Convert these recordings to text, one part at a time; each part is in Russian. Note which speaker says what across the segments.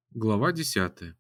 Speaker 1: Глава 10.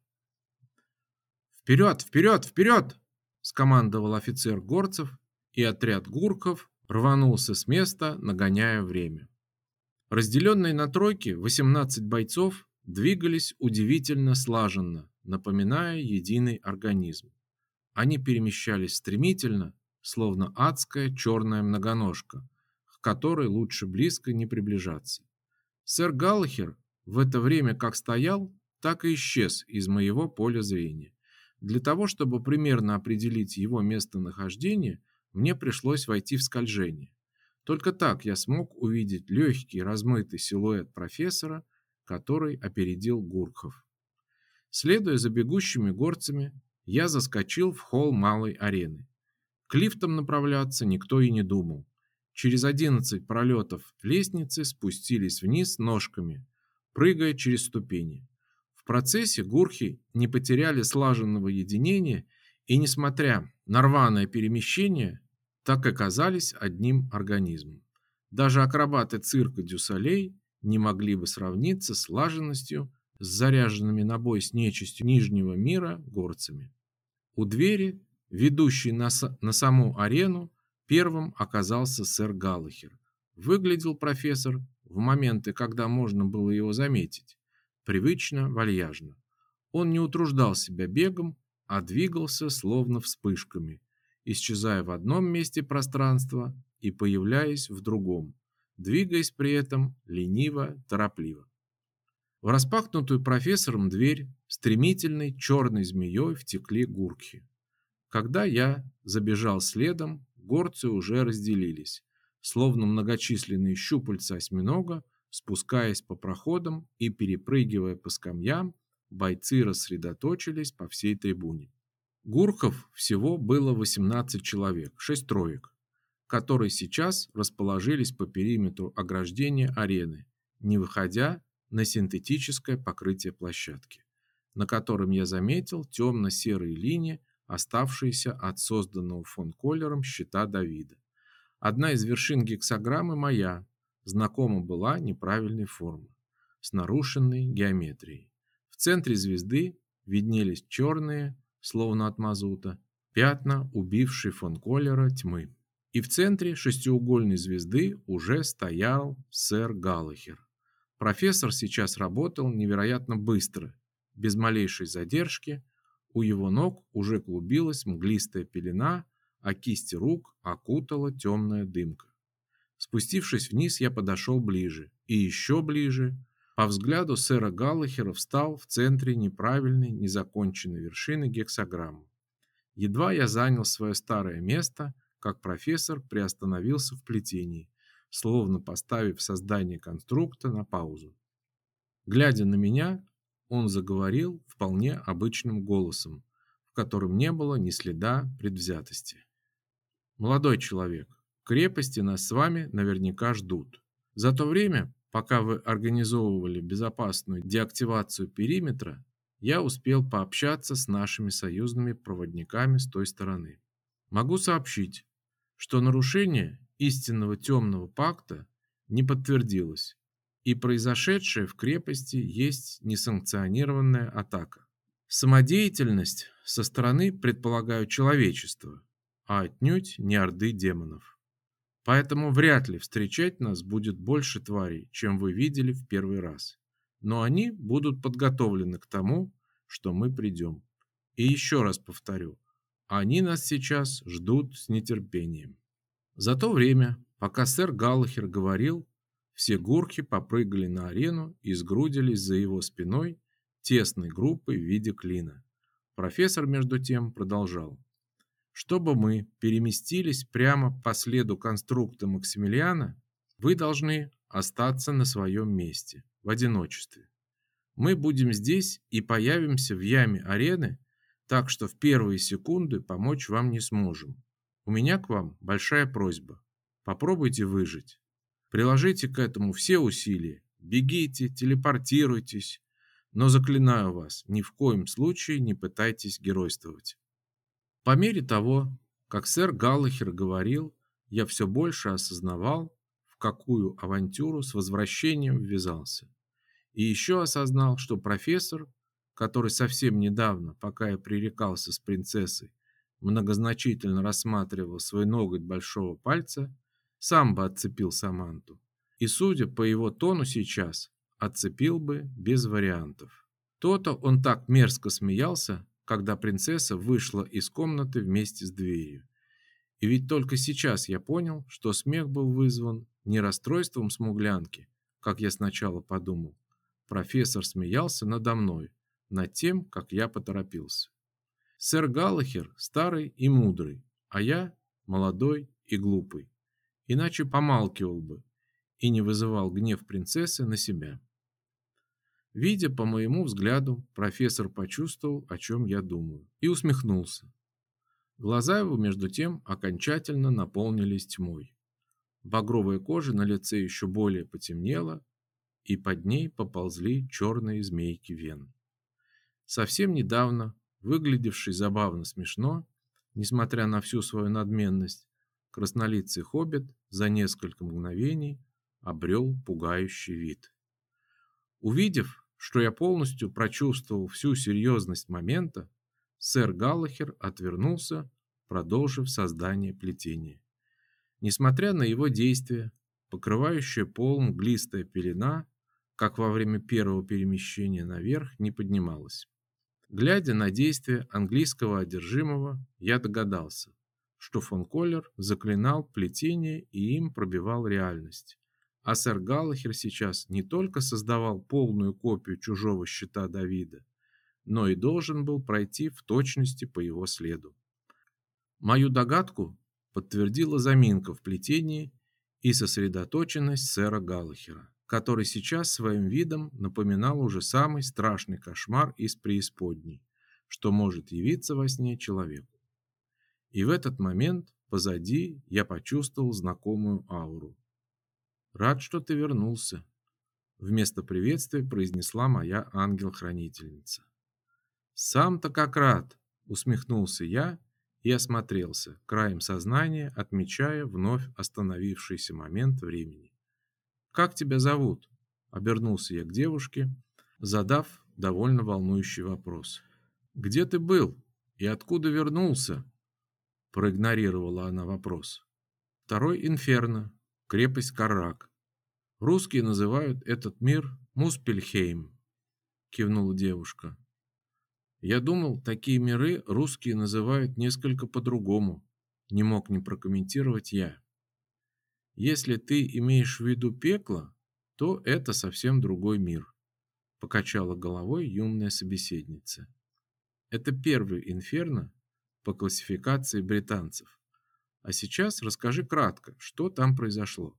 Speaker 1: «Вперед, вперед, вперед!» – скомандовал офицер Горцев, и отряд гурков рванулся с места, нагоняя время. Разделенные на тройки 18 бойцов двигались удивительно слаженно, напоминая единый организм. Они перемещались стремительно, словно адская черная многоножка, к которой лучше близко не приближаться. Сэр Галлахер в это время как стоял, так и исчез из моего поля зрения. Для того, чтобы примерно определить его местонахождение, мне пришлось войти в скольжение. Только так я смог увидеть легкий размытый силуэт профессора, который опередил Гуркхов. Следуя за бегущими горцами, я заскочил в холл малой арены. К лифтам направляться никто и не думал. Через 11 пролетов лестницы спустились вниз ножками, прыгая через ступени. В процессе гурхи не потеряли слаженного единения и, несмотря на рваное перемещение, так и казались одним организмом. Даже акробаты цирка Дюсалей не могли бы сравниться с слаженностью с заряженными на бой с нечистью Нижнего мира горцами. У двери, ведущей на саму арену, первым оказался сэр Галлахер. Выглядел профессор в моменты, когда можно было его заметить, привычно вальяжно. Он не утруждал себя бегом, а двигался словно вспышками, исчезая в одном месте пространства и появляясь в другом, двигаясь при этом лениво, торопливо. В распахнутую профессором дверь стремительной черной змеей втекли гурки. Когда я забежал следом, горцы уже разделились, словно многочисленные щупальца осьминога, спускаясь по проходам и перепрыгивая по скамьям, бойцы рассредоточились по всей трибуне. Гурков всего было 18 человек, 6 троек, которые сейчас расположились по периметру ограждения арены, не выходя на синтетическое покрытие площадки, на котором я заметил темно-серые линии, оставшиеся от созданного фон Коллером щита Давида. Одна из вершин гексаграммы моя, знакома была неправильной формы, с нарушенной геометрией. В центре звезды виднелись черные, словно от мазута, пятна убившей фон Коллера тьмы. И в центре шестиугольной звезды уже стоял сэр Галлахер. Профессор сейчас работал невероятно быстро, без малейшей задержки. У его ног уже клубилась мглистая пелена, а кисти рук окутала темная дымка. Спустившись вниз, я подошел ближе и еще ближе. По взгляду сэра Галлахера встал в центре неправильной, незаконченной вершины гексаграммы. Едва я занял свое старое место, как профессор приостановился в плетении, словно поставив создание конструкта на паузу. Глядя на меня, он заговорил вполне обычным голосом, в котором не было ни следа предвзятости. «Молодой человек, в крепости нас с вами наверняка ждут. За то время, пока вы организовывали безопасную деактивацию периметра, я успел пообщаться с нашими союзными проводниками с той стороны. Могу сообщить, что нарушение истинного темного пакта не подтвердилось, и произошедшее в крепости есть несанкционированная атака. Самодеятельность со стороны, предполагаю, человечества, а отнюдь не орды демонов. Поэтому вряд ли встречать нас будет больше тварей, чем вы видели в первый раз. Но они будут подготовлены к тому, что мы придем. И еще раз повторю, они нас сейчас ждут с нетерпением». За то время, пока сэр Галлахер говорил, все гурки попрыгали на арену и сгрудились за его спиной тесной группой в виде клина. Профессор, между тем, продолжал. Чтобы мы переместились прямо по следу конструкта Максимилиана, вы должны остаться на своем месте, в одиночестве. Мы будем здесь и появимся в яме арены, так что в первые секунды помочь вам не сможем. У меня к вам большая просьба. Попробуйте выжить. Приложите к этому все усилия. Бегите, телепортируйтесь. Но заклинаю вас, ни в коем случае не пытайтесь геройствовать. По мере того, как сэр Галлахер говорил, я все больше осознавал, в какую авантюру с возвращением ввязался. И еще осознал, что профессор который совсем недавно, пока я пререкался с принцессой, многозначительно рассматривал свой ноготь большого пальца, сам бы отцепил Саманту. И, судя по его тону сейчас, отцепил бы без вариантов. То-то он так мерзко смеялся, когда принцесса вышла из комнаты вместе с дверью. И ведь только сейчас я понял, что смех был вызван не расстройством смуглянки, как я сначала подумал. Профессор смеялся надо мной, над тем, как я поторопился. Сэр Галлахер старый и мудрый, а я молодой и глупый. Иначе помалкивал бы и не вызывал гнев принцессы на себя. Видя по моему взгляду, профессор почувствовал, о чем я думаю, и усмехнулся. Глаза его, между тем, окончательно наполнились тьмой. Багровая кожа на лице еще более потемнела, и под ней поползли черные змейки вен. Совсем недавно, выглядевший забавно смешно, несмотря на всю свою надменность, краснолицый хоббит за несколько мгновений обрел пугающий вид. Увидев, что я полностью прочувствовал всю серьезность момента, сэр Галлахер отвернулся, продолжив создание плетения. Несмотря на его действия, покрывающая пол мглистая пелена, как во время первого перемещения наверх, не поднималась. Глядя на действия английского одержимого, я догадался, что фон Коллер заклинал плетение и им пробивал реальность. А сэр Галлахер сейчас не только создавал полную копию чужого щита Давида, но и должен был пройти в точности по его следу. Мою догадку подтвердила заминка в плетении и сосредоточенность сэра Галлахера, который сейчас своим видом напоминал уже самый страшный кошмар из преисподней, что может явиться во сне человеку. И в этот момент позади я почувствовал знакомую ауру. «Рад, что ты вернулся», — вместо приветствия произнесла моя ангел-хранительница. «Сам-то как рад», — усмехнулся я и осмотрелся, краем сознания отмечая вновь остановившийся момент времени. «Как тебя зовут?» — обернулся я к девушке, задав довольно волнующий вопрос. «Где ты был и откуда вернулся?» — проигнорировала она вопрос. «Второй инферно, крепость Каррак. Русские называют этот мир Муспельхейм», — кивнула девушка. «Я думал, такие миры русские называют несколько по-другому», — не мог не прокомментировать я. «Если ты имеешь в виду пекло, то это совсем другой мир», — покачала головой юная собеседница. «Это первый инферно по классификации британцев. А сейчас расскажи кратко, что там произошло».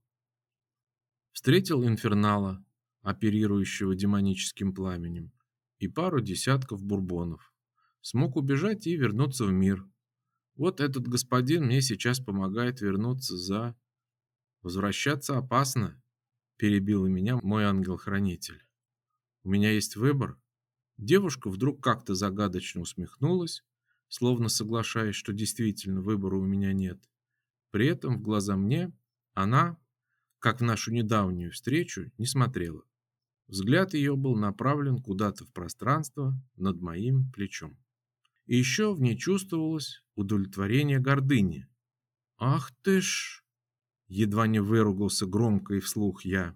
Speaker 1: Встретил инфернала, оперирующего демоническим пламенем, и пару десятков бурбонов. Смог убежать и вернуться в мир. Вот этот господин мне сейчас помогает вернуться. Возвращаться опасно, перебил меня мой ангел-хранитель. У меня есть выбор. Девушка вдруг как-то загадочно усмехнулась, словно соглашаясь, что действительно выбора у меня нет. При этом в глаза мне она, как в нашу недавнюю встречу, не смотрела. Взгляд ее был направлен куда-то в пространство над моим плечом. И еще в ней чувствовалось удовлетворение гордыни. «Ах ты ж!» — едва не выругался громко и вслух я.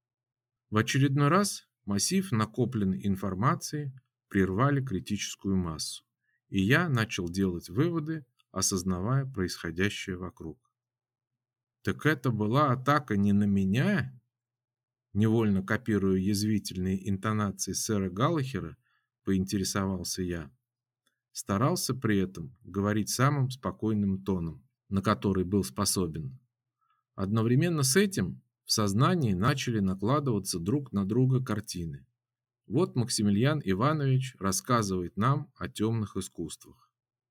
Speaker 1: В очередной раз массив накопленной информации прервали критическую массу, и я начал делать выводы, осознавая происходящее вокруг. «Так это была атака не на меня?» Невольно копируя язвительные интонации сэра Галлахера, поинтересовался я. Старался при этом говорить самым спокойным тоном, на который был способен. Одновременно с этим в сознании начали накладываться друг на друга картины. Вот Максимилиан Иванович рассказывает нам о темных искусствах.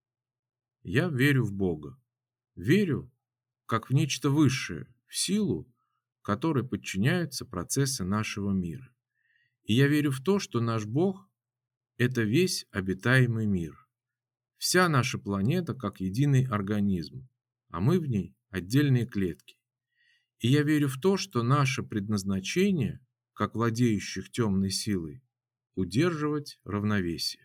Speaker 1: Я верю в Бога. Верю, как в нечто высшее, в силу, которой подчиняются процессы нашего мира. И я верю в то, что наш Бог – это весь обитаемый мир. Вся наша планета как единый организм, а мы в ней отдельные клетки. И я верю в то, что наше предназначение, как владеющих темной силой, удерживать равновесие.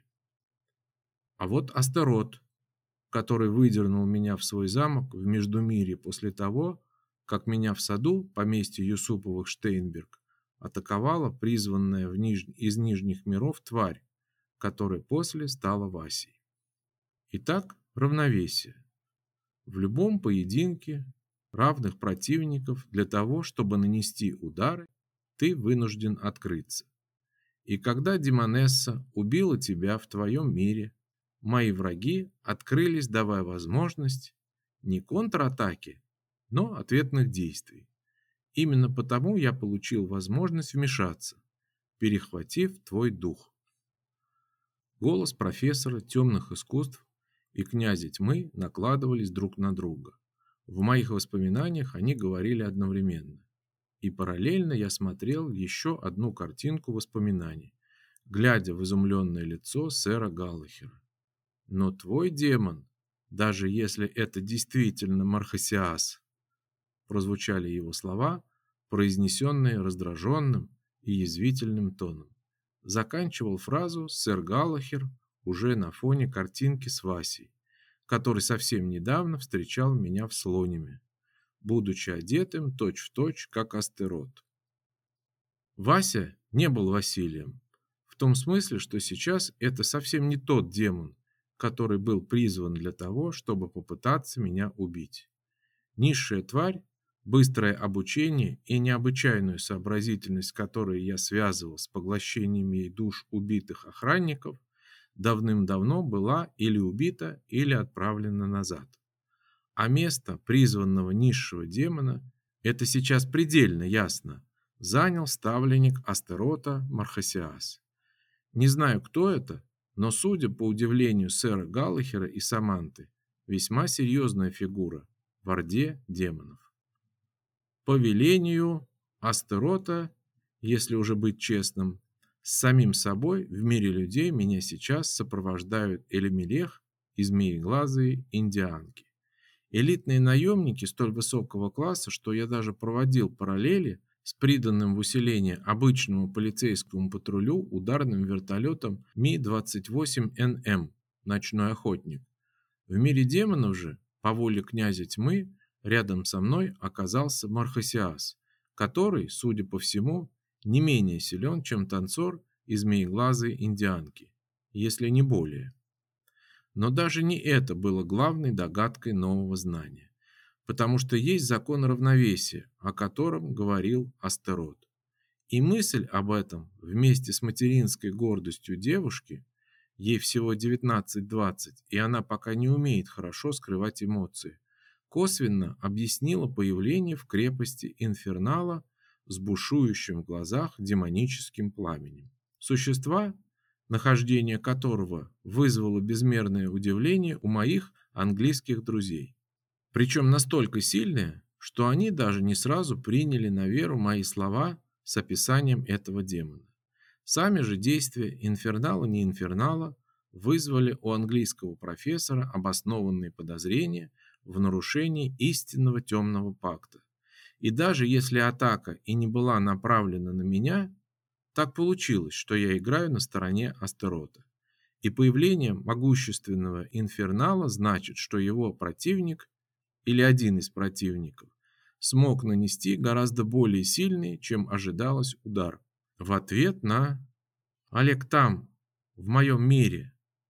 Speaker 1: А вот Астарот, который выдернул меня в свой замок в Междумирье после того, как меня в саду поместья Юсуповых Штейнберг атаковала призванная из нижних миров тварь, которая после стала Васей. Итак, равновесие. В любом поединке равных противников для того, чтобы нанести удары, ты вынужден открыться. И когда Демонесса убила тебя в твоем мире, мои враги открылись, давая возможность не контратаки, но ответных действий. Именно потому я получил возможность вмешаться, перехватив твой дух. Голос профессора темных искусств и князя тьмы накладывались друг на друга. В моих воспоминаниях они говорили одновременно. И параллельно я смотрел еще одну картинку воспоминаний, глядя в изумленное лицо сэра Галлахера. Но твой демон, даже если это действительно Мархасиас, прозвучали его слова, произнесенные раздраженным и язвительным тоном. Заканчивал фразу сэр Галлахер уже на фоне картинки с Васей, который совсем недавно встречал меня в Слониме, будучи одетым точь-в-точь, как Астерот. Вася не был Василием, в том смысле, что сейчас это совсем не тот демон, который был призван для того, чтобы попытаться меня убить. Низшая тварь, быстрое обучение и необычайную сообразительность, которую я связывал с поглощением ей душ убитых охранников, давным-давно была или убита, или отправлена назад. А место призванного низшего демона, это сейчас предельно ясно, занял ставленник Астерота Мархасиас. Не знаю, кто это, но, судя по удивлению сэра Галлахера и Саманты, весьма серьезная фигура в орде демонов. По велению Астерота, если уже быть честным, с самим собой в мире людей меня сейчас сопровождают Элемелех и змееглазые индианки. Элитные наемники столь высокого класса, что я даже проводил параллели с приданным в усиление обычному полицейскому патрулю ударным вертолетом Ми-28НМ «Ночной охотник». В мире демонов же, по воле князя тьмы, рядом со мной оказался Мархасиас, который, судя по всему, не менее силен, чем танцор и змееглазые индианки, если не более. Но даже не это было главной догадкой нового знания, потому что есть закон равновесия, о котором говорил Астерот. И мысль об этом вместе с материнской гордостью девушки, ей всего 19-20, и она пока не умеет хорошо скрывать эмоции, косвенно объяснила появление в крепости Инфернала с бушующим в глазах демоническим пламенем. Существа, нахождение которого вызвало безмерное удивление у моих английских друзей. Причем настолько сильное, что они даже не сразу приняли на веру мои слова с описанием этого демона. Сами же действия Инфернала не Инфернала вызвали у английского профессора обоснованные подозрения в нарушении истинного темного пакта. И даже если атака и не была направлена на меня, так получилось, что я играю на стороне Астерота. И появление могущественного Инфернала значит, что его противник или один из противников смог нанести гораздо более сильный, чем ожидалось, удар. В ответ на «Олег там, в моем мире,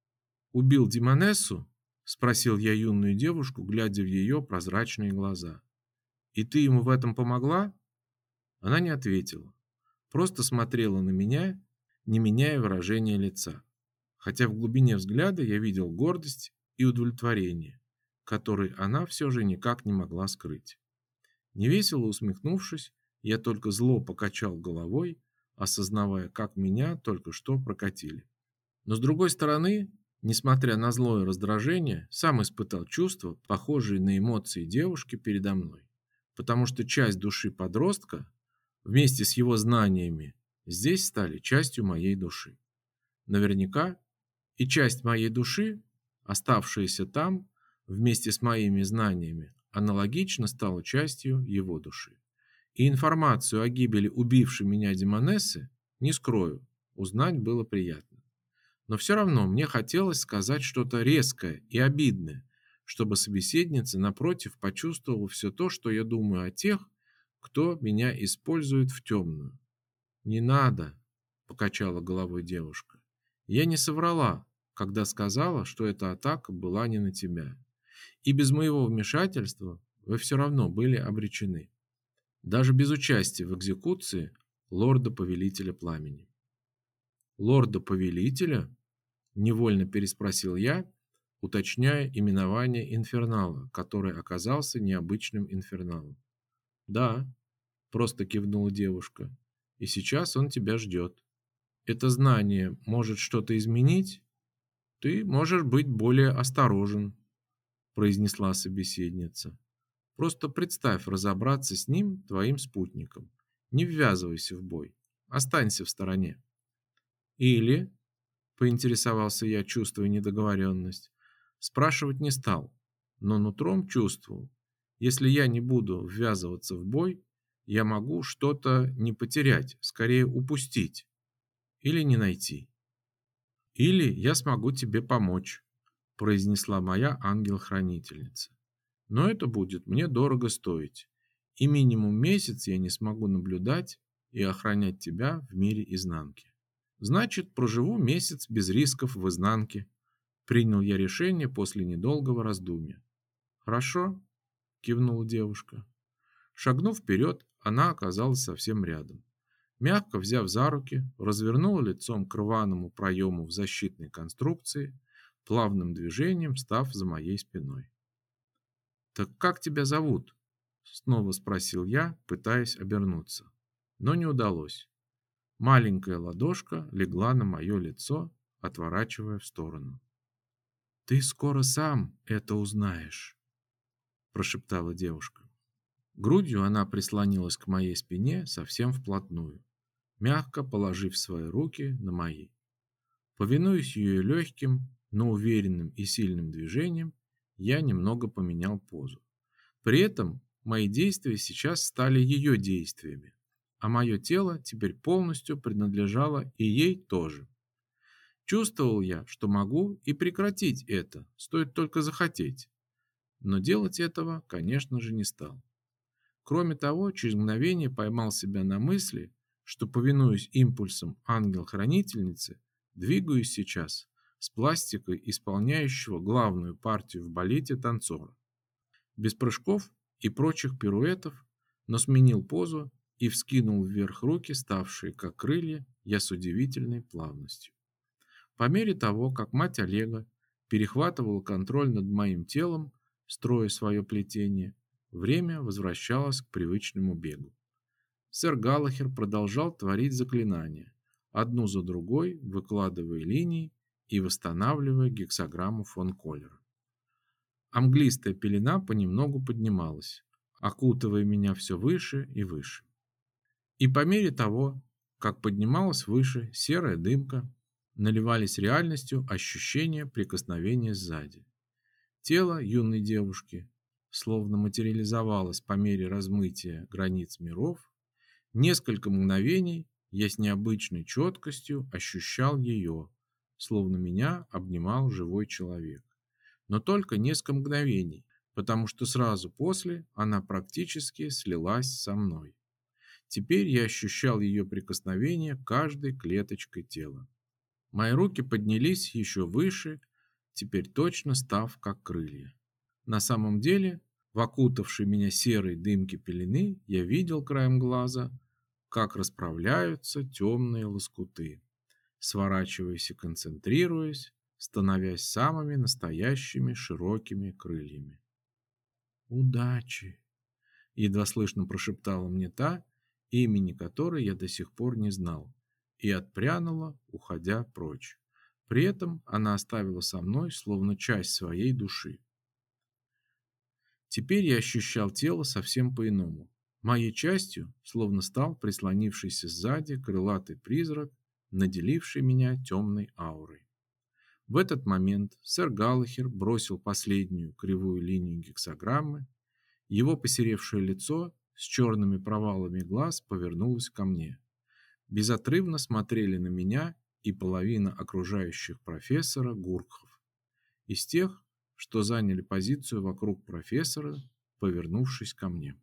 Speaker 1: убил Демонессу?» — спросил я юную девушку, глядя в ее прозрачные глаза. «И ты ему в этом помогла?» Она не ответила, просто смотрела на меня, не меняя выражения лица, хотя в глубине взгляда я видел гордость и удовлетворение, которые она все же никак не могла скрыть. Невесело усмехнувшись, я только зло покачал головой, осознавая, как меня только что прокатили. Но с другой стороны, несмотря на злое раздражение, сам испытал чувства, похожие на эмоции девушки передо мной, потому что часть души подростка, вместе с его знаниями, здесь стали частью моей души. Наверняка и часть моей души, оставшаяся там, вместе с моими знаниями, аналогично стала частью его души. И информацию о гибели убившей меня Демонессы, не скрою, Узнать было приятно. Но все равно мне хотелось сказать что-то резкое и обидное, чтобы собеседница напротив почувствовала все то, что я думаю о тех, кто меня использует в темную. «Не надо», — покачала головой девушка. «Я не соврала, когда сказала, что эта атака была не на тебя. И без моего вмешательства вы все равно были обречены. Даже без участия в экзекуции лорда-повелителя пламени». «Лорда-повелителя?» — невольно переспросил я, уточняя именование инфернала, который оказался необычным инферналом. «Да», — просто кивнула девушка, — «и сейчас он тебя ждет. Это знание может что-то изменить? Ты можешь быть более осторожен», — произнесла собеседница. «Просто представь разобраться с ним твоим спутником. Не ввязывайся в бой. Останься в стороне». «Или...» — поинтересовался я, чувствуя недоговоренность. Спрашивать не стал, но нутром чувствовал. Если я не буду ввязываться в бой, я могу что-то не потерять, скорее упустить или не найти. «Или я смогу тебе помочь», — произнесла моя ангел-хранительница. «Но это будет мне дорого стоить, и минимум месяц я не смогу наблюдать и охранять тебя в мире изнанки. Значит, проживу месяц без рисков в изнанке», — принял я решение после недолгого раздумья. «Хорошо», — кивнула девушка. Шагнув вперед, она оказалась совсем рядом. Мягко взяв за руки, развернула лицом к рваному проему в защитной конструкции, плавным движением став за моей спиной. «Так как тебя зовут?» — снова спросил я, пытаясь обернуться. Но не удалось. Маленькая ладошка легла на мое лицо, отворачивая в сторону. «Ты скоро сам это узнаешь», — прошептала девушка. Грудью она прислонилась к моей спине совсем вплотную, мягко положив свои руки на мои. Повинуясь ее легким, но уверенным и сильным движениям, я немного поменял позу. При этом мои действия сейчас стали ее действиями, а мое тело теперь полностью принадлежало и ей тоже. Чувствовал я, что могу и прекратить это, стоит только захотеть. Но делать этого, конечно же, не стал. Кроме того, через мгновение поймал себя на мысли, что, повинуясь импульсам ангел-хранительницы, двигаюсь сейчас с пластикой исполняющего главную партию в балете танцора. Без прыжков и прочих пируэтов, но сменил позу и вскинул вверх руки, ставшие как крылья, я с удивительной плавностью. По мере того, как мать Олега перехватывала контроль над моим телом, строя свое плетение, время возвращалось к привычному бегу. Сэр Галлахер продолжал творить заклинания, одну за другой выкладывая линии и восстанавливая гексаграмму фон Коллера. А мглистая пелена понемногу поднималась, окутывая меня все выше и выше. И по мере того, как поднималась выше серая дымка, наливались реальностью ощущения прикосновения сзади. Тело юной девушки словно материализовалось по мере размытия границ миров. Несколько мгновений я с необычной четкостью ощущал ее, словно меня обнимал живой человек. Но только несколько мгновений, потому что сразу после она практически слилась со мной. Теперь я ощущал ее прикосновение каждой клеточкой тела. Мои руки поднялись еще выше, теперь точно став как крылья. На самом деле, в окутавшей меня серой дымке пелены я видел краем глаза, как расправляются темные лоскуты, сворачиваясь и концентрируясь, становясь самыми настоящими широкими крыльями. «Удачи!» — едва слышно прошептала мне та, имени которой я до сих пор не знал, и отпрянула, уходя прочь. При этом она оставила со мной словно часть своей души. Теперь я ощущал тело совсем по-иному. Моей частью словно стал прислонившийся сзади крылатый призрак, наделивший меня темной аурой. В этот момент сэр Галлахер бросил последнюю кривую линию гексаграммы. Его посеревшее лицо с черными провалами глаз повернулось ко мне. безотрывно смотрели на меня и половина окружающих профессора Гуркхов, из тех, что заняли позицию вокруг профессора, повернувшись ко мне.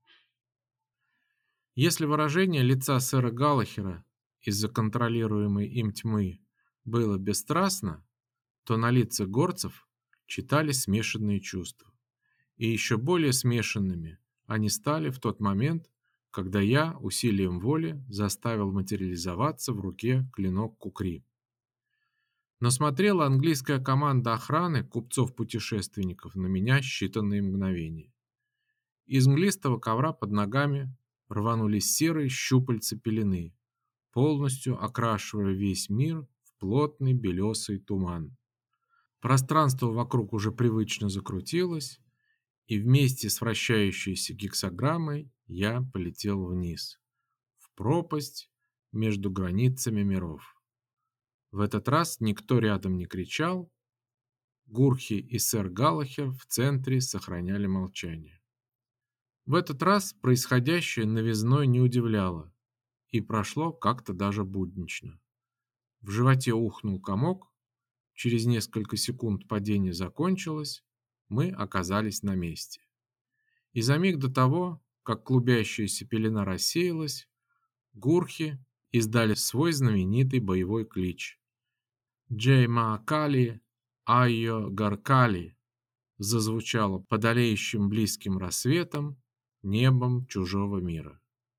Speaker 1: Если выражение лица сэра Галлахера из-за контролируемой им тьмы было бесстрастно, то на лицах горцев читались смешанные чувства. И еще более смешанными они стали в тот момент, когда я усилием воли заставил материализоваться в руке клинок кукри. Но смотрела английская команда охраны купцов-путешественников на меня считанные мгновения. Из мглистого ковра под ногами рванулись серые щупальца пелены, полностью окрашивая весь мир в плотный белесый туман. Пространство вокруг уже привычно закрутилось, и вместе с вращающейся гексаграммой я полетел вниз, в пропасть между границами миров. В этот раз никто рядом не кричал, Гурхи и сэр Галлахер в центре сохраняли молчание. В этот раз происходящее новизной не удивляло и прошло как-то даже буднично. В животе ухнул комок, через несколько секунд падение закончилось, мы оказались на месте. И за миг до того, как клубящаяся пелена рассеялась, Гурхи издали свой знаменитый боевой клич. «Джей-Маакали, Айо-Гаркали» зазвучало под алеющим близким рассветом небом чужого мира.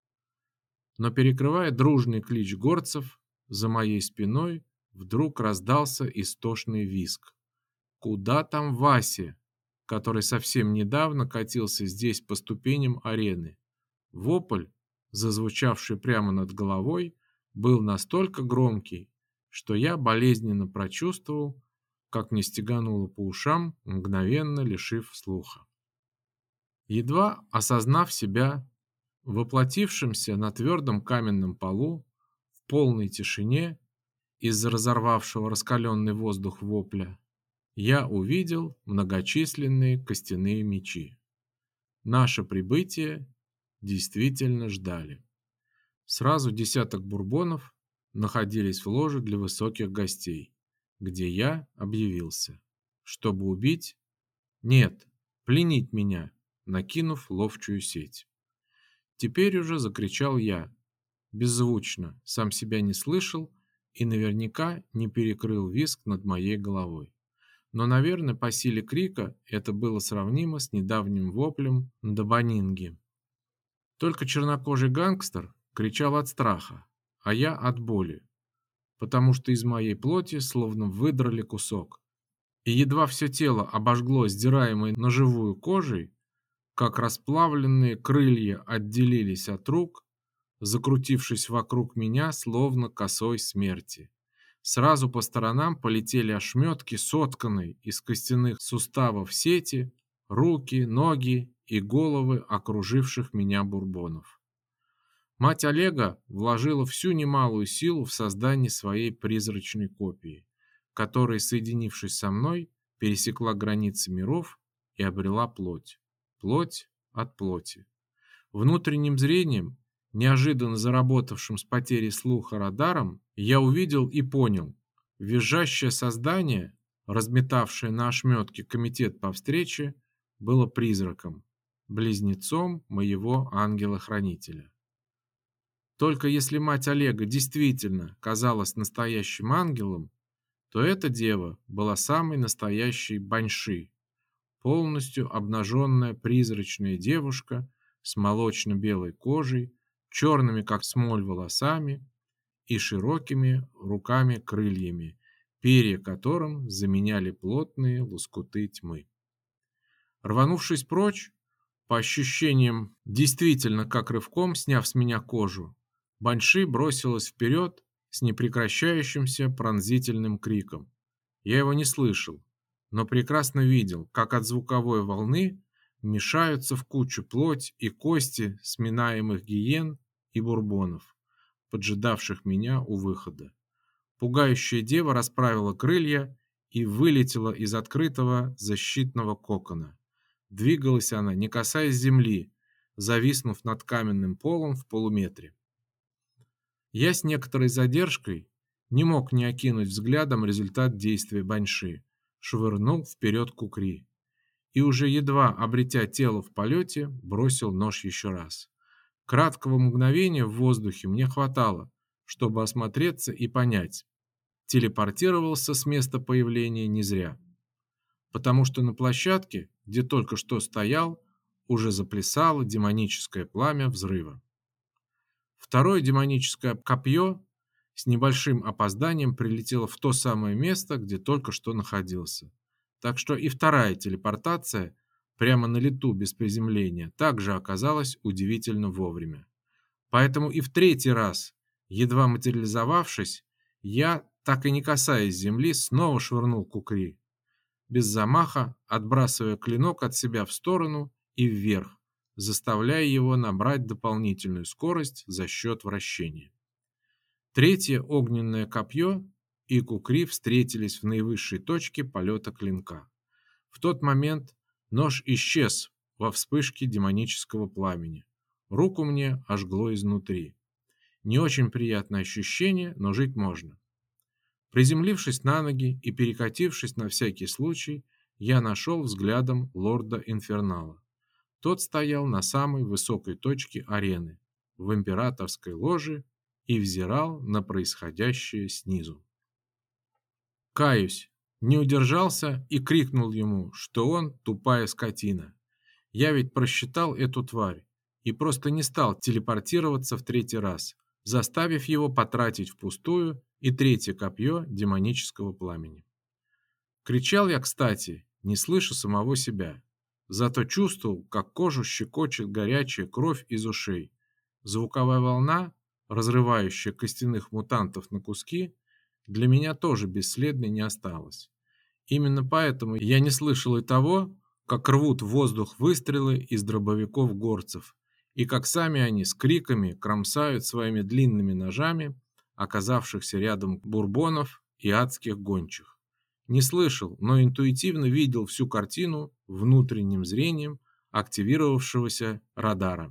Speaker 1: Но перекрывая дружный клич горцев, за моей спиной вдруг раздался истошный визг. Куда там Вася, который совсем недавно катился здесь по ступеням арены? Вопль, зазвучавший прямо над головой, был настолько громкий, что я болезненно прочувствовал, как мне стегануло по ушам, мгновенно лишив слуха. Едва осознав себя воплотившимся на твердом каменном полу в полной тишине из-за разорвавшего раскаленный воздух вопля, я увидел многочисленные костяные мечи. Наше прибытие действительно ждали. Сразу десяток бурбонов находились в ложе для высоких гостей, где я объявился, чтобы убить, нет, пленить меня, накинув ловчую сеть. Теперь уже закричал я, беззвучно, сам себя не слышал и наверняка не перекрыл визг над моей головой. Но, наверное, по силе крика это было сравнимо с недавним воплем Ndaboningы. Только чернокожий гангстер кричал от страха, а я от боли, потому что из моей плоти словно выдрали кусок. И едва все тело обожгло сдираемой ножевую кожей, как расплавленные крылья отделились от рук, закрутившись вокруг меня, словно косой смерти. Сразу по сторонам полетели ошметки сотканной из костяных суставов сети, руки, ноги и головы окруживших меня бурбонов. Мать Олега вложила всю немалую силу в создание своей призрачной копии, которая, соединившись со мной, пересекла границы миров и обрела плоть. Плоть от плоти. Внутренним зрением, неожиданно заработавшим с потерей слуха радаром, я увидел и понял. Визжащее создание, разметавшее на ошметки комитет по встрече, было призраком, близнецом моего ангела-хранителя. Только если мать Олега действительно казалась настоящим ангелом, то эта дева была самой настоящей баньши, полностью обнаженная призрачная девушка с молочно-белой кожей, черными как смоль волосами и широкими руками-крыльями, перья которым заменяли плотные лоскуты тьмы. Рванувшись прочь, по ощущениям действительно как рывком сняв с меня кожу, баньши бросилась вперед с непрекращающимся пронзительным криком. Я его не слышал, но прекрасно видел, как от звуковой волны мешаются в кучу плоть и кости сминаемых гиен и бурбонов, поджидавших меня у выхода. Пугающая дева расправила крылья и вылетела из открытого защитного кокона. Двигалась она, не касаясь земли, зависнув над каменным полом в полуметре. Я с некоторой задержкой не мог не окинуть взглядом результат действия Баньши, швырнул вперед кукри и уже едва обретя тело в полете, бросил нож еще раз. Краткого мгновения в воздухе мне хватало, чтобы осмотреться и понять, телепортировался с места появления не зря, потому что на площадке, где только что стоял, уже заплясало демоническое пламя взрыва. Второе демоническое копье с небольшим опозданием прилетело в то самое место, где только что находился. Так что и вторая телепортация прямо на лету без приземления также оказалась удивительно вовремя. Поэтому и в третий раз, едва материализовавшись, я, так и не касаясь земли, снова швырнул кукри, без замаха отбрасывая клинок от себя в сторону и вверх, заставляя его набрать дополнительную скорость за счет вращения. Третье огненное копье и кукри встретились в наивысшей точке полета клинка. В тот момент нож исчез во вспышке демонического пламени. Руку мне ожгло изнутри. Не очень приятное ощущение, но жить можно. Приземлившись на ноги и перекатившись на всякий случай, я нашел взглядом лорда Инфернала. Тот стоял на самой высокой точке арены, в императорской ложе, и взирал на происходящее снизу. Каюсь, не удержался и крикнул ему, что он тупая скотина. Я ведь просчитал эту тварь и просто не стал телепортироваться в третий раз, заставив его потратить впустую и третье копье демонического пламени. Кричал я, кстати, не слыша самого себя, зато чувствовал, как кожу щекочет горячая кровь из ушей. Звуковая волна, разрывающая костяных мутантов на куски, для меня тоже бесследной не осталась. Именно поэтому я не слышал и того, как рвут воздух выстрелы из дробовиков горцев, и как сами они с криками кромсают своими длинными ножами оказавшихся рядом бурбонов и адских гончих. Не слышал, но интуитивно видел всю картину внутренним зрением активировавшегося радара.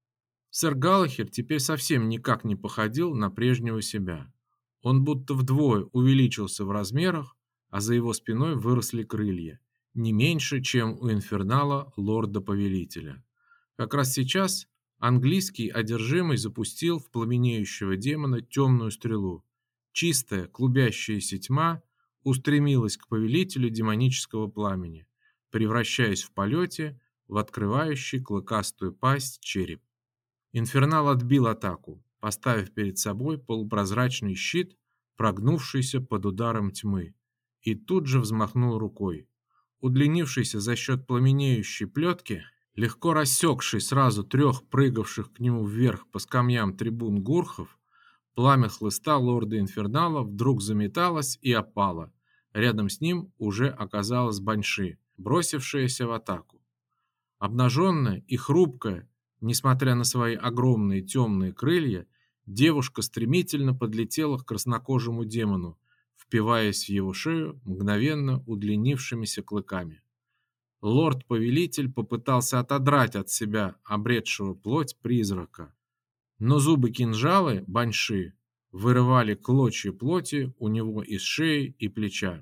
Speaker 1: Сэр Галахер теперь совсем никак не походил на прежнего себя. Он будто вдвое увеличился в размерах, а за его спиной выросли крылья, не меньше, чем у инфернала лорда-повелителя. Как раз сейчас английский одержимый запустил в пламенеющего демона темную стрелу. Чистая, клубящаяся тьма устремилась к повелителю демонического пламени, превращаясь в полете в открывающий клыкастую пасть череп. Инфернал отбил атаку, поставив перед собой полупрозрачный щит, прогнувшийся под ударом тьмы, и тут же взмахнул рукой. Удлинившийся за счет пламенеющей плетки, легко рассекший сразу трех прыгавших к нему вверх по скамьям трибун гурхов, пламя хлыста лорда Инфернала вдруг заметалось и опало. Рядом с ним уже оказалась Баньши, бросившаяся в атаку. Обнаженная и хрупкая, несмотря на свои огромные темные крылья, девушка стремительно подлетела к краснокожему демону, впиваясь в его шею мгновенно удлинившимися клыками. Лорд-повелитель попытался отодрать от себя обретшего плоть призрака, но зубы кинжала Баньши вырывали клочья плоти у него из шеи и плеча.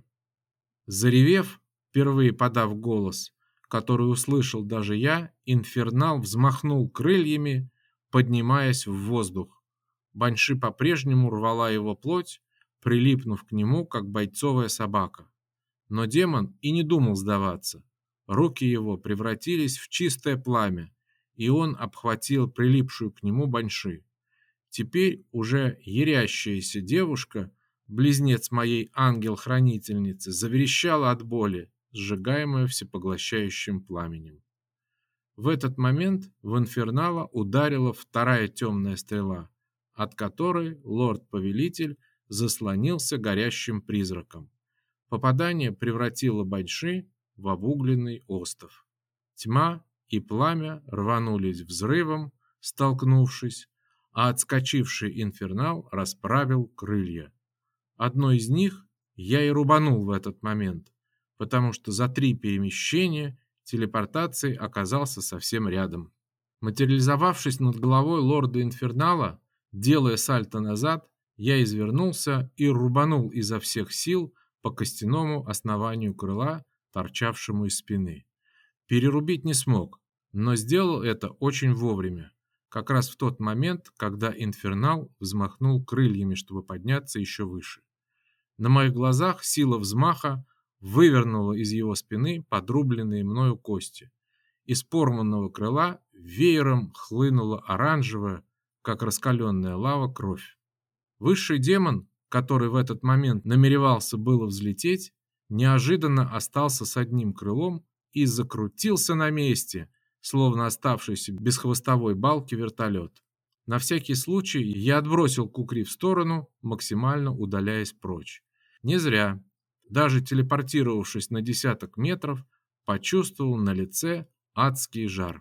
Speaker 1: Заревев, впервые подав голос, который услышал даже я, инфернал взмахнул крыльями, поднимаясь в воздух. Баньши по-прежнему рвала его плоть, прилипнув к нему, как бойцовая собака. Но демон и не думал сдаваться. Руки его превратились в чистое пламя, и он обхватил прилипшую к нему Баньши. Теперь уже ярящаяся девушка, близнец моей ангел-хранительницы, заверещала от боли, сжигаемая всепоглощающим пламенем. В этот момент в инфернала ударила вторая темная стрела, от которой лорд-повелитель заслонился горящим призраком. Попадание превратило Баньши в обугленный остов. Тьма и пламя рванулись взрывом, столкнувшись, а отскочивший инфернал расправил крылья. Одно из них я и рубанул в этот момент, потому что за 3 перемещения телепортации оказался совсем рядом. Материализовавшись над головой лорда Инфернала, Делая сальто назад, я извернулся и рубанул изо всех сил по костяному основанию крыла, торчавшему из спины. Перерубить не смог, но сделал это очень вовремя, как раз в тот момент, когда инфернал взмахнул крыльями, чтобы подняться еще выше. На моих глазах сила взмаха вывернула из его спины подрубленные мною кости. Из порванного крыла веером хлынула оранжевая, как раскаленная лава, кровь. Высший демон, который в этот момент намеревался было взлететь, неожиданно остался с одним крылом и закрутился на месте, словно оставшийся без хвостовой балки вертолет. На всякий случай я отбросил кукри в сторону, максимально удаляясь прочь. Не зря. Даже телепортировавшись на десяток метров, почувствовал на лице адский жар.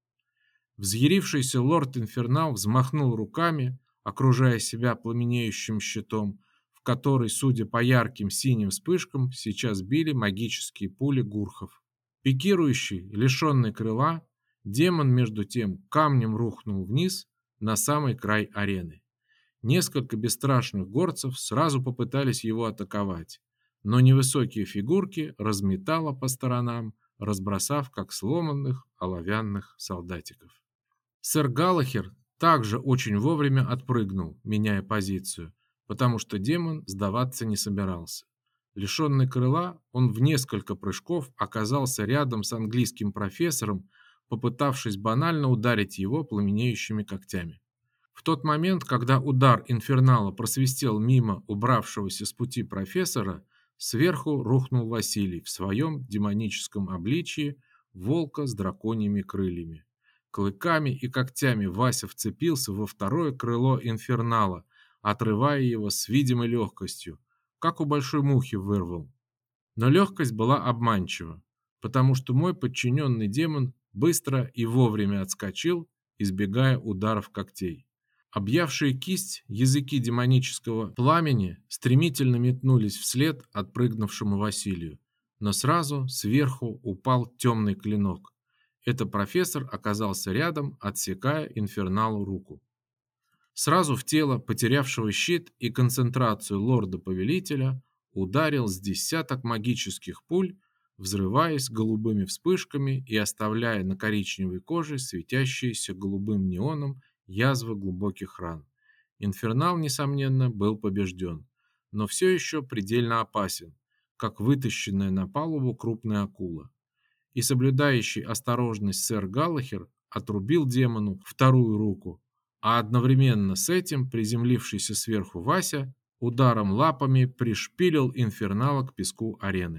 Speaker 1: Взъярившийся лорд Инфернал взмахнул руками, окружая себя пламенеющим щитом, в который, судя по ярким синим вспышкам, сейчас били магические пули гурхов. Пикирующий, лишенный крыла, демон между тем камнем рухнул вниз на самый край арены. Несколько бесстрашных горцев сразу попытались его атаковать, но невысокие фигурки разметало по сторонам, разбросав как сломанных оловянных солдатиков. Сэр Галахер также очень вовремя отпрыгнул, меняя позицию, потому что демон сдаваться не собирался. Лишенный крыла, он в несколько прыжков оказался рядом с английским профессором, попытавшись банально ударить его пламенеющими когтями. В тот момент, когда удар инфернала просвистел мимо убравшегося с пути профессора, сверху рухнул Василий в своем демоническом обличии волка с драконьими крыльями. Клыками и когтями Вася вцепился во второе крыло инфернала, отрывая его с видимой легкостью, как у большой мухи вырвал. Но легкость была обманчива, потому что мой подчиненный демон быстро и вовремя отскочил, избегая ударов когтей. Объявшие кисть языки демонического пламени стремительно метнулись вслед отпрыгнувшему Василию, но сразу сверху упал темный клинок. Это профессор оказался рядом, отсекая инферналу руку. Сразу в тело потерявшего щит и концентрацию лорда-повелителя ударил с десяток магических пуль, взрываясь голубыми вспышками и оставляя на коричневой коже светящиеся голубым неоном язвы глубоких ран. Инфернал, несомненно, был побежден, но все еще предельно опасен, как вытащенная на палубу крупная акула. И соблюдающий осторожность сэр Галахер отрубил демону вторую руку, а одновременно с этим приземлившийся сверху Вася ударом лапами пришпилил инфернала к песку арены.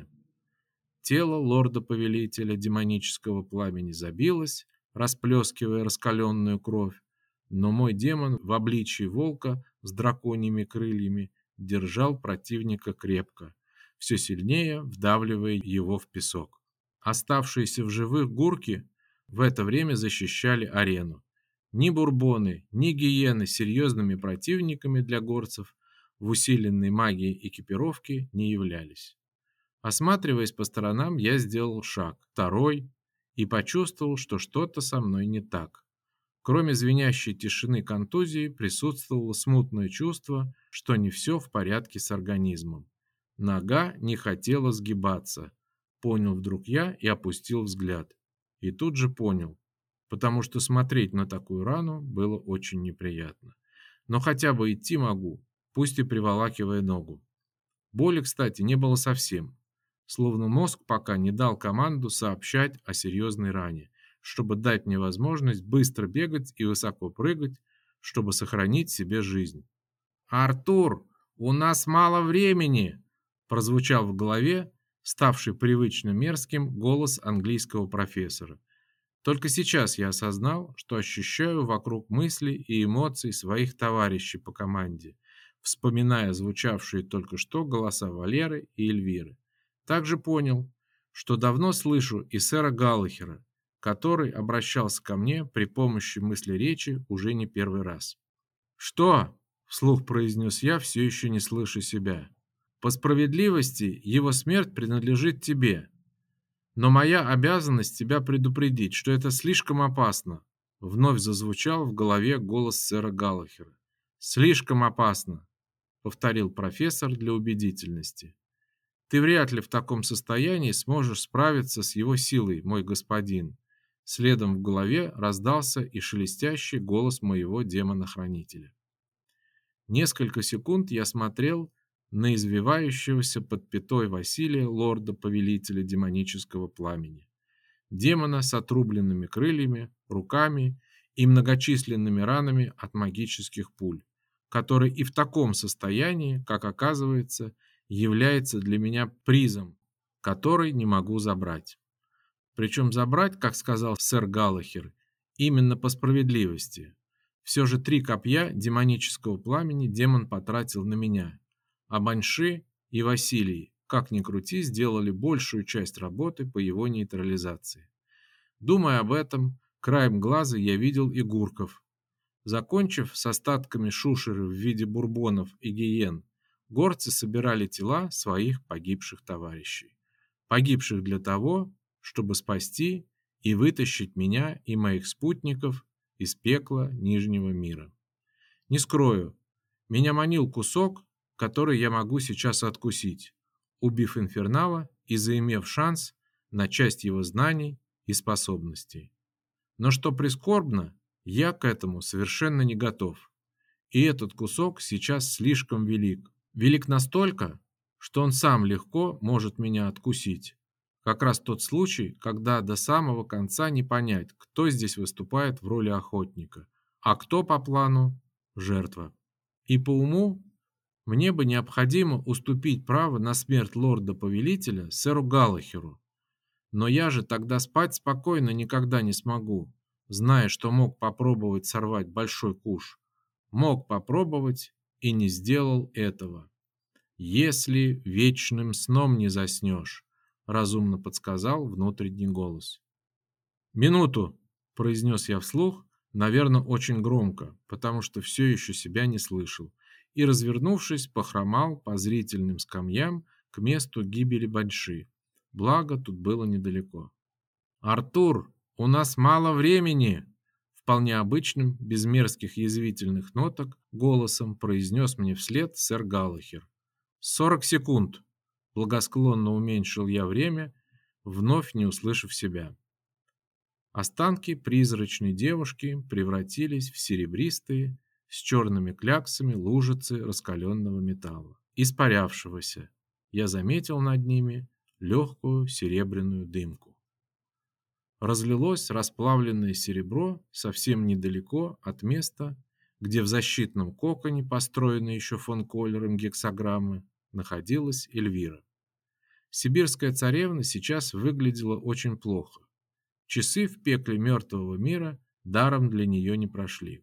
Speaker 1: Тело лорда-повелителя демонического пламени забилось, расплескивая раскаленную кровь, но мой демон в обличии волка с драконьими крыльями держал противника крепко, все сильнее вдавливая его в песок. Оставшиеся в живых гурки в это время защищали арену. Ни бурбоны, ни гиены серьезными противниками для горцев в усиленной магией экипировки не являлись. Осматриваясь по сторонам, я сделал шаг, второй, и почувствовал, что что-то со мной не так. Кроме звенящей тишины контузии, присутствовало смутное чувство, что не все в порядке с организмом. Нога не хотела сгибаться. Понял вдруг я и опустил взгляд. И тут же понял, потому что смотреть на такую рану было очень неприятно. Но хотя бы идти могу, пусть и приволакивая ногу. Боли, кстати, не было совсем. Словно мозг пока не дал команду сообщать о серьезной ране, чтобы дать мне возможность быстро бегать и высоко прыгать, чтобы сохранить себе жизнь. «Артур, у нас мало времени!» прозвучал в голове, ставший привычно мерзким, голос английского профессора. Только сейчас я осознал, что ощущаю вокруг мыслей и эмоций своих товарищей по команде, вспоминая звучавшие только что голоса Валеры и Эльвиры. Также понял, что давно слышу и сэра Галлахера, который обращался ко мне при помощи мысли-речи уже не первый раз. «Что?» – вслух произнес я, все еще не слыша себя. «По справедливости его смерть принадлежит тебе, но моя обязанность тебя предупредить, что это слишком опасно», – вновь зазвучал в голове голос сэра Галлахера. Слишком опасно, повторил профессор для убедительности. Ты вряд ли в таком состоянии сможешь справиться с его силой, мой господин. Следом в голове раздался и шелестящий голос моего демона-хранителя. Несколько секунд я смотрел на извивающегося под пятой Василия, лорда-повелителя демонического пламени. Демона с отрубленными крыльями, руками и многочисленными ранами от магических пуль, который и в таком состоянии, как оказывается, является для меня призом, который не могу забрать. Причем забрать, как сказал сэр Галлахер, именно по справедливости. Все же 3 копья демонического пламени демон потратил на меня, а Банши и Василий, как ни крути, сделали большую часть работы по его нейтрализации. Думая об этом, краем глаза я видел и Гурков. Закончив с остатками шушеры в виде бурбонов и гиен, горцы собирали тела своих погибших товарищей. Погибших для того, чтобы спасти и вытащить меня и моих спутников из пекла Нижнего мира. Не скрою, меня манил кусок, который я могу сейчас откусить, убив Инфернала и заимев шанс на часть его знаний и способностей. Но что прискорбно, я к этому совершенно не готов. И этот кусок сейчас слишком велик. Велик настолько, что он сам легко может меня откусить. Как раз тот случай, когда до самого конца не понять, кто здесь выступает в роли охотника, а кто по плану жертва. И по уму мне бы необходимо уступить право на смерть лорда-повелителя сэру Галлахеру. Но я же тогда спать спокойно никогда не смогу, зная, что мог попробовать сорвать большой куш. Мог попробовать и не сделал этого. «Если вечным сном не заснешь», — разумно подсказал внутренний голос. «Минуту», — произнес я вслух, наверное, очень громко, потому что все еще себя не слышал, и, развернувшись, похромал по зрительным скамьям к месту гибели Банши. Благо, тут было недалеко. «Артур, у нас мало времени!» Вполне обычным, без мерзких язвительных ноток, голосом произнес мне вслед сэр Галлахер. 40 секунд. Благосклонно уменьшил я время, вновь не услышав себя. Останки призрачной девушки превратились в серебристые, с черными кляксами лужицы раскаленного металла, испарявшегося. Я заметил над ними легкую серебряную дымку. Разлилось расплавленное серебро совсем недалеко от места, где в защитном коконе, построенной еще фон Коллером гексаграммы, находилась Эльвира. Сибирская царевна сейчас выглядела очень плохо. Часы в пекле мертвого мира даром для нее не прошли.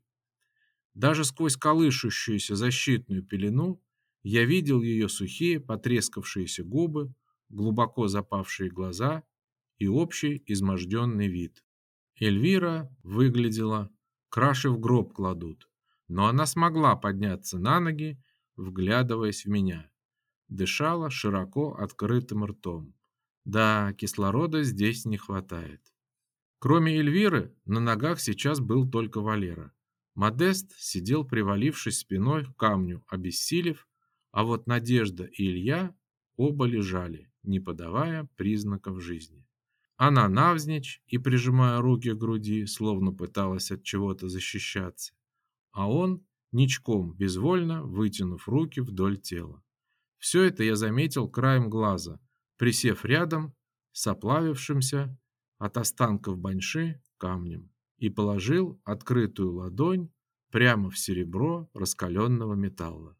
Speaker 1: Даже сквозь колышущуюся защитную пелену я видел ее сухие, потрескавшиеся губы, глубоко запавшие глаза и общий изможденный вид. Эльвира выглядела, краши в гроб кладут, но она смогла подняться на ноги, вглядываясь в меня. Дышала широко открытым ртом. Да, кислорода здесь не хватает. Кроме Эльвиры, на ногах сейчас был только Валера. Модест сидел, привалившись спиной к камню, обессилев, а вот Надежда и Илья оба лежали, не подавая признаков жизни. Она навзничь и, прижимая руки к груди, словно пыталась от чего-то защищаться, а он ничком, безвольно вытянув руки вдоль тела. Все это я заметил краем глаза, присев рядом с оплавившимся от останков Банши камнем, и положил открытую ладонь прямо в серебро раскаленного металла.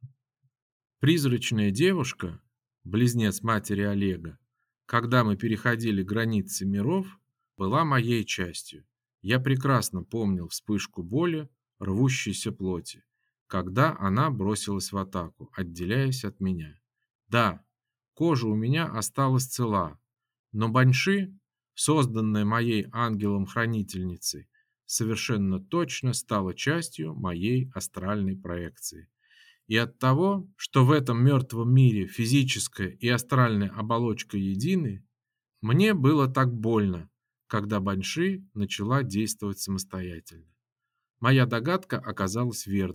Speaker 1: Призрачная девушка, близнец матери Олега, когда мы переходили границы миров, была моей частью. Я прекрасно помнил вспышку боли, рвущейся плоти, когда она бросилась в атаку, отделяясь от меня. Да, кожа у меня осталась цела, но Банши, созданная моей ангелом-хранительницей, совершенно точно стала частью моей астральной проекции. И от того, что в этом мертвом мире физическая и астральная оболочка едины, мне было так больно, когда Банши начала действовать самостоятельно. Моя догадка оказалась верной.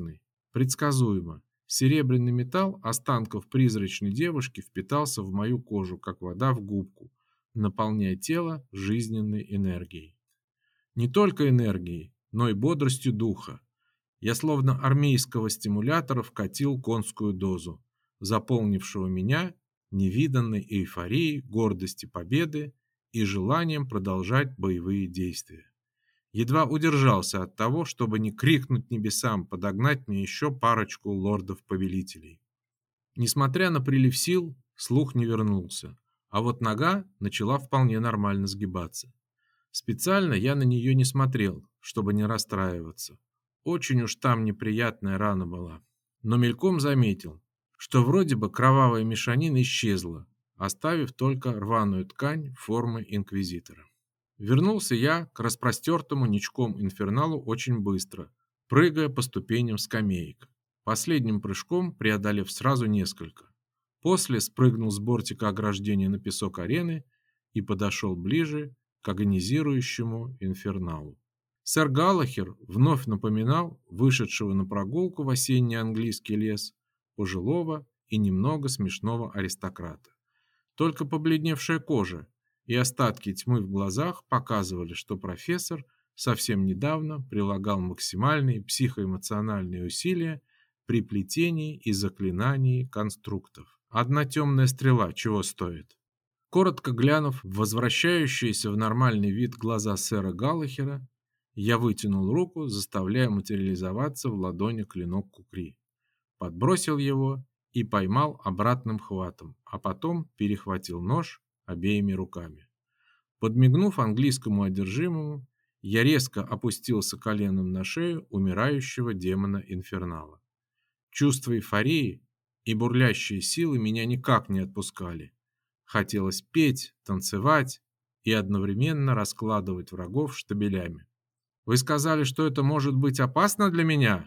Speaker 1: Предсказуемо. Серебряный металл останков призрачной девушки впитался в мою кожу, как вода в губку, наполняя тело жизненной энергией. Не только энергией, но и бодростью духа. Я словно армейского стимулятора вкатил конскую дозу, заполнившего меня невиданной эйфорией, гордости победы и желанием продолжать боевые действия. Едва удержался от того, чтобы не крикнуть небесам подогнать мне еще парочку лордов-повелителей. Несмотря на прилив сил, слух не вернулся, а вот нога начала вполне нормально сгибаться. Специально я на нее не смотрел, чтобы не расстраиваться. Очень уж там неприятная рана была. Но мельком заметил, что вроде бы кровавая мешанина исчезла, оставив только рваную ткань формы инквизитора. Вернулся я к распростертому ничком инферналу очень быстро, прыгая по ступеням скамеек, последним прыжком преодолев сразу несколько. После спрыгнул с бортика ограждения на песок арены и подошел ближе к агонизирующему инферналу. Сэр Галлахер вновь напоминал вышедшего на прогулку в осенний английский лес пожилого и немного смешного аристократа. Только побледневшая кожа и остатки тьмы в глазах показывали, что профессор совсем недавно прилагал максимальные психоэмоциональные усилия при плетении и заклинании конструктов. Одна темная стрела чего стоит? Коротко глянув в возвращающиеся в нормальный вид глаза сэра Галлахера, я вытянул руку, заставляя материализоваться в ладони клинок Кукри. Подбросил его и поймал обратным хватом, а потом перехватил нож обеими руками. Подмигнув английскому одержимому, я резко опустился коленом на шею умирающего демона Инфернала. Чувство эйфории и бурлящие силы меня никак не отпускали. Хотелось петь, танцевать и одновременно раскладывать врагов штабелями. «Вы сказали, что это может быть опасно для меня?»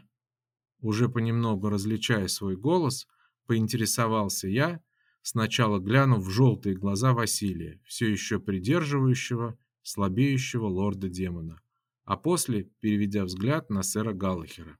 Speaker 1: Уже понемногу различая свой голос, поинтересовался я, сначала глянув в желтые глаза Василия, все еще придерживающего слабеющего лорда-демона, а после переведя взгляд на сэра Галлахера.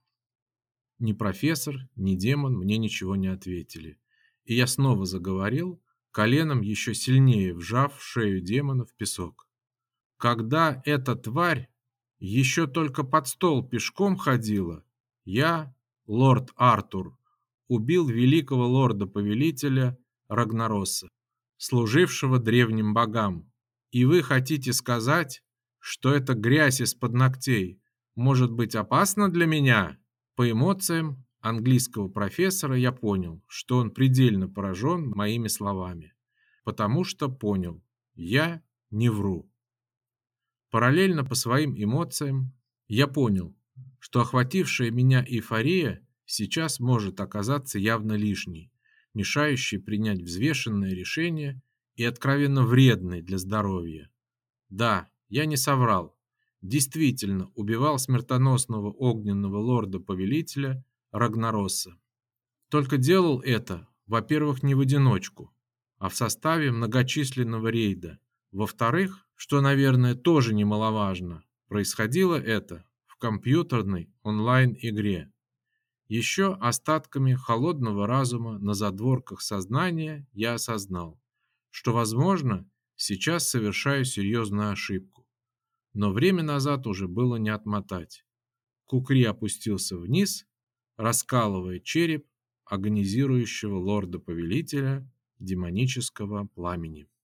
Speaker 1: Ни профессор, ни демон мне ничего не ответили, и я снова заговорил, коленом еще сильнее вжав шею демона в песок. Когда эта тварь еще только под стол пешком ходила, я, лорд Артур, убил великого лорда-повелителя Рагнаросса, служившего древним богам. И вы хотите сказать, что эта грязь из-под ногтей может быть опасна для меня? По эмоциям английского профессора я понял, что он предельно поражен моими словами, потому что понял, я не вру. Параллельно по своим эмоциям я понял, что охватившая меня эйфория сейчас может оказаться явно лишней, мешающей принять взвешенное решение и откровенно вредной для здоровья. Да, я не соврал. Действительно убивал смертоносного огненного лорда-повелителя Рагнаросса. Только делал это, во-первых, не в одиночку, а в составе многочисленного рейда. Во-вторых, что, наверное, тоже немаловажно, происходило это в компьютерной онлайн-игре. Еще остатками холодного разума на задворках сознания я осознал, что, возможно, сейчас совершаю серьезную ошибку. Но время назад уже было не отмотать. Кукри опустился вниз, раскалывая череп агонизирующего лорда-повелителя демонического пламени.